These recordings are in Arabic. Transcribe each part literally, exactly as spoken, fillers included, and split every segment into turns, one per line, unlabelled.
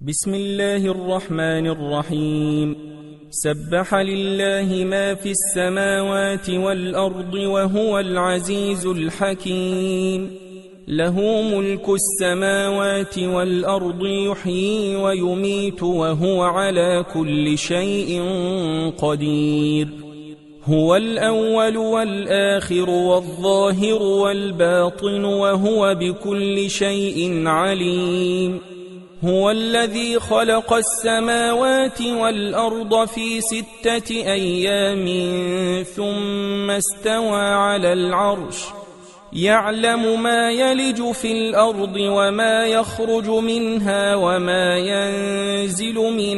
بسم الله الرحمن الرحيم. سبح لله ما في السماوات والأرض وهو العزيز الحكيم. له ملك السماوات والأرض يحيي ويميت وهو على كل شيء قدير. هو الأول والآخر والظاهر والباطن وهو بكل شيء عليم. هو الذي خلق السماوات والأرض في ستة أيام ثم استوى على العرش يعلم ما يلج في الأرض وما يخرج منها وما ينزل من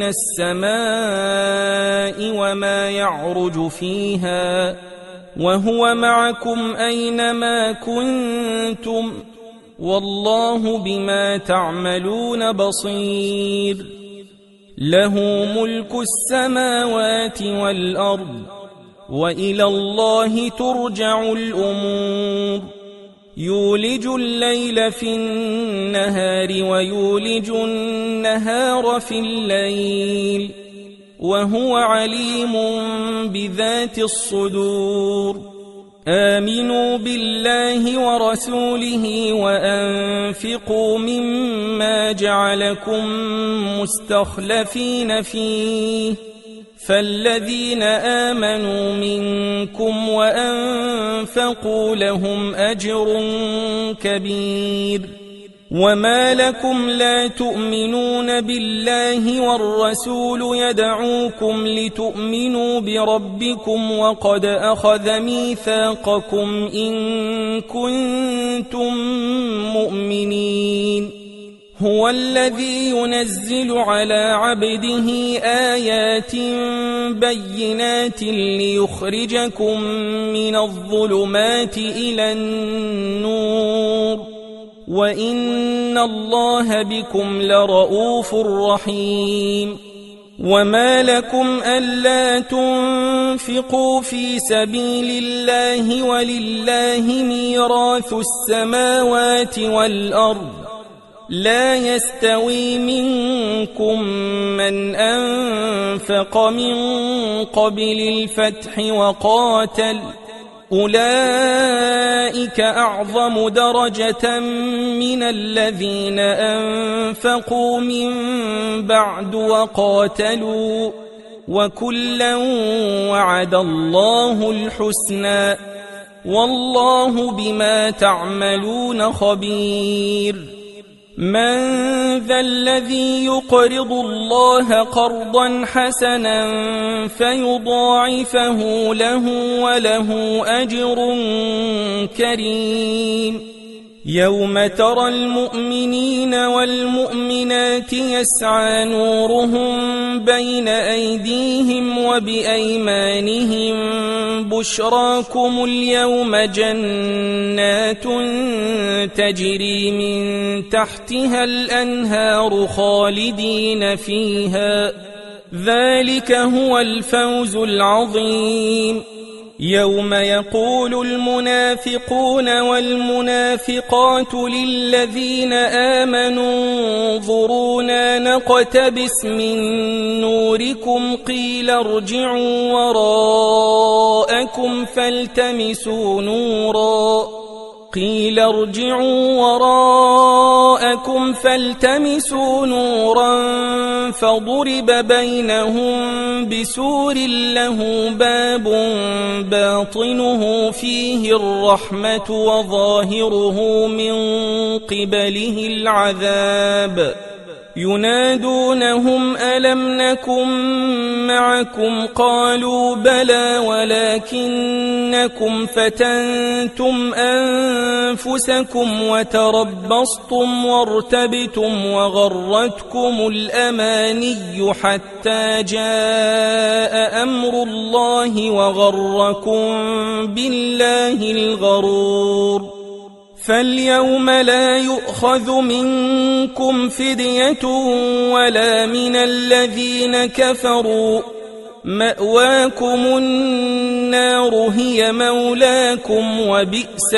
السماء وما يعرج فيها وهو معكم أينما كنتم والله بما تعملون بصير. له ملك السماوات والأرض وإلى الله ترجع الأمور. يولج الليل في النهار ويولج النهار في الليل وهو عليم بذات الصدور. آمنوا بالله ورسوله وأنفقوا مما جعلكم مستخلفين فيه فالذين آمنوا منكم وأنفقوا لهم أجر كبير. وما لكم لا تؤمنون بالله والرسول يدعوكم لتؤمنوا بربكم وقد أخذ ميثاقكم إن كنتم مؤمنين. هو الذي ينزل على عبده آيات بينات ليخرجكم من الظلمات إلى النور وإن الله بكم لرؤوف رحيم. وما لكم ألا تنفقوا في سبيل الله ولله ميراث السماوات والأرض لا يستوي منكم من أنفق من قبل الفتح وقاتل أولئك أعظم درجة من الذين أنفقوا من بعد وقاتلوا وكلا وعد الله الحسنى والله بما تعملون خبير. من ذا الذي يقرض الله قرضا حسنا فيضاعفه له وله أجر كريم. يوم ترى المؤمنين والمؤمنات يسعى نورهم بين أيديهم وبأيمانهم بشراكم اليوم جنات تجري من تحتها الأنهار خالدين فيها ذلك هو الفوز العظيم. يوم يقول المنافقون والمنافقات للذين آمنوا انظرونا نقتبس من نوركم قيل ارجعوا وراءكم فالتمسوا نورا قيل ارجعوا وراءكم فالتمسوا نورا فضرب بينهم بسور له باب باطنه فيه الرحمة وظاهره من قبله العذاب. ينادونهم ألم نكن معكم قالوا بلى ولكنكم فتنتم أنفسكم وتربصتم وارتبتم وغرتكم الأماني حتى جاء أمر الله وغركم بالله الغرور. فاليوم لا يؤخذ منكم فدية ولا من الذين كفروا مأواكم النار هي مولاكم وبئس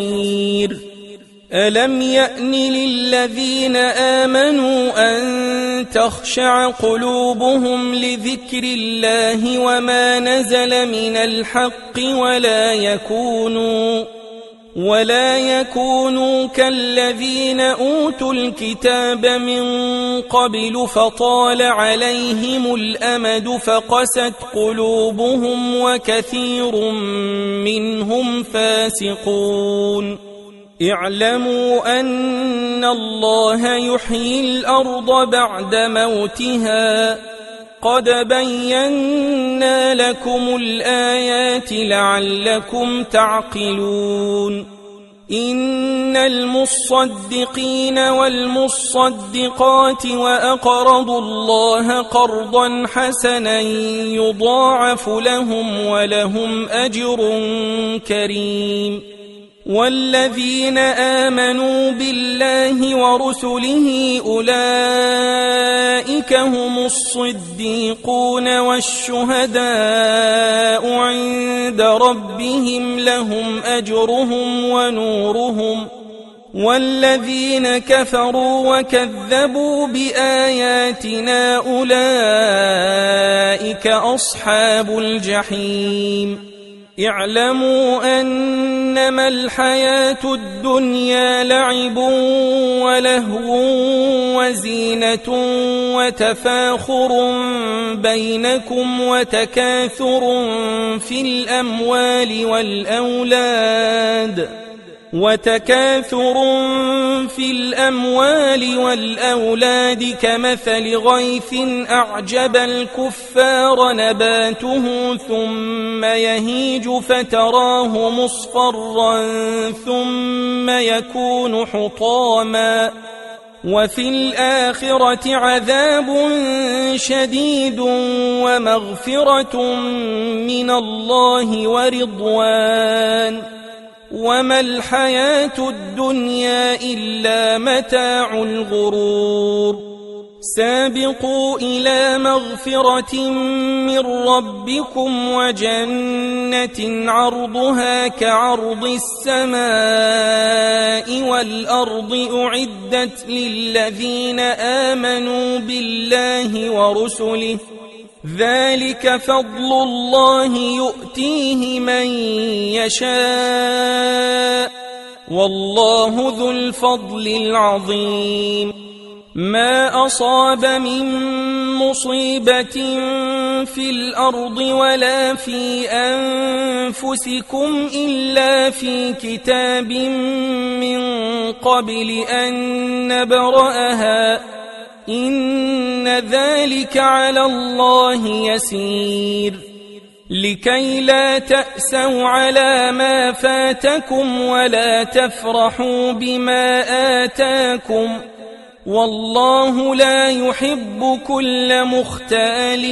المصير. ألم يأن للذين آمنوا أن تخشع قلوبهم لذكر الله وما نزل من الحق ولا يكونوا ولا يكونوا كالذين أوتوا الكتاب من قبل فطال عليهم الأمد فقست قلوبهم وكثير منهم فاسقون. اعلموا أن الله يحيي الأرض بعد موتها قد بينا لكم الآيات لعلكم تعقلون. إن المصدقين والمصدقات وأقرضوا الله قرضا حسنا يضاعف لهم ولهم أجر كريم. والذين آمنوا بالله ورسله أولئك هم الصديقون والشهداء عند ربهم لهم أجرهم ونورهم. والذين كفروا وكذبوا بآياتنا أولئك أصحاب الجحيم. اعلموا أنما الحياة الدنيا لعب ولهو وزينة وتفاخر بينكم وتكاثر في الأموال والأولاد وتكاثر في الأموال والأولاد كمثل غيث أعجب الكفار نباته ثم يهيج فتراه مصفرا ثم يكون حطاما وفي الآخرة عذاب شديد ومغفرة من الله ورضوان وما الحياة الدنيا إلا متاع الغرور. سابقوا إلى مغفرة من ربكم وجنة عرضها كعرض السماء والأرض أعدت للذين آمنوا بالله ورسله ذلك فضل الله يؤتيه من يشاء والله ذو الفضل العظيم. ما أصاب من مصيبة في الأرض ولا في أنفسكم إلا في كتاب من قبل أن نبرأها إن ذلك على الله يسير. لكي لا تأسوا على ما فاتكم ولا تفرحوا بما آتاكم والله لا يحب كل مختال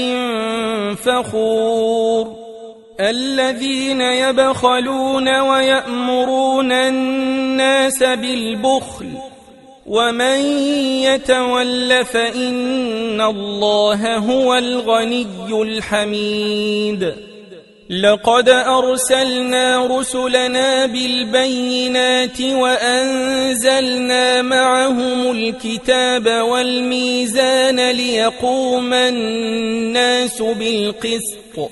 فخور. الذين يبخلون ويأمرون الناس بالبخل ومن يتول فإن الله هو الغني الحميد. لقد أرسلنا رسلنا بالبينات وأنزلنا معهم الكتاب والميزان ليقوم الناس بالقسط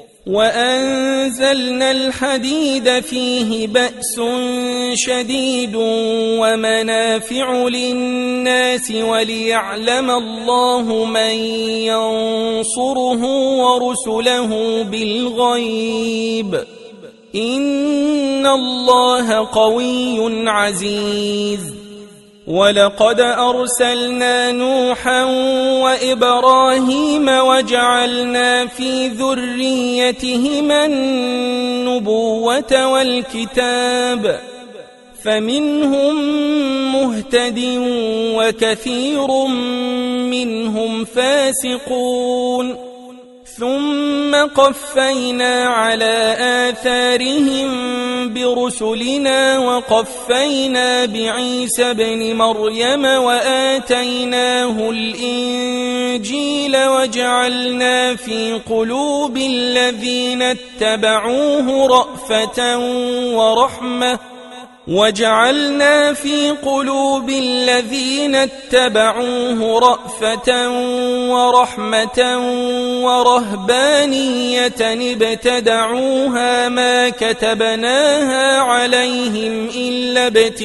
وأنزلنا الحديد فيه بأس شديد ومنافع للناس وليعلم الله من ينصره ورسله بالغيب إن الله قوي عزيز. ولقد أرسلنا نوحا وإبراهيم وجعلنا في ذريتهما النبوة والكتاب فمنهم مهتد وكثير منهم فاسقون. ثم قفينا على آثارهم برسلنا وقفينا بعيسى ابن مريم وآتيناه الإنجيل وجعلنا في قلوب الذين اتبعوه رأفة ورحمة وجعلنا في قلوب الذين اتبعوه رأفة ورحمة ورهبانية ابتدعوها ما كتبناها عليهم إلا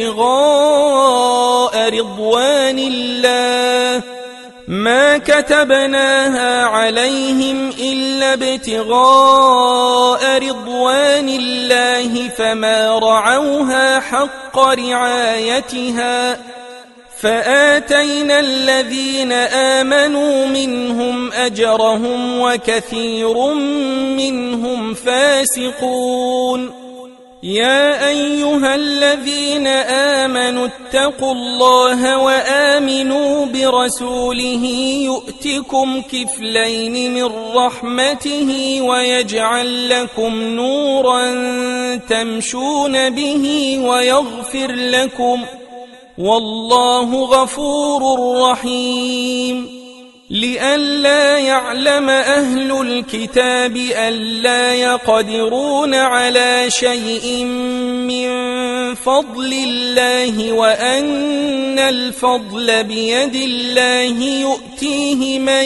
ابتغاء رضوان الله ما كتبناها عليهم إلا ابتغاء رضوان الله فما رعوها حق رعايتها فآتينا الذين آمنوا منهم أجرهم وكثير منهم فاسقون يا أيها الذين آمنوا اتقوا الله وآمنوا برسوله يؤتكم كفلين من رحمته ويجعل لكم نورا تمشون به ويغفر لكم والله غفور رحيم لئلا يعلم أهل الكتاب ألا يقدرون على شيء من فضل الله وأن الفضل بيد الله يؤتيه من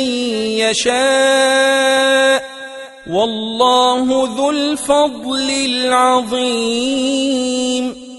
يشاء والله ذو الفضل العظيم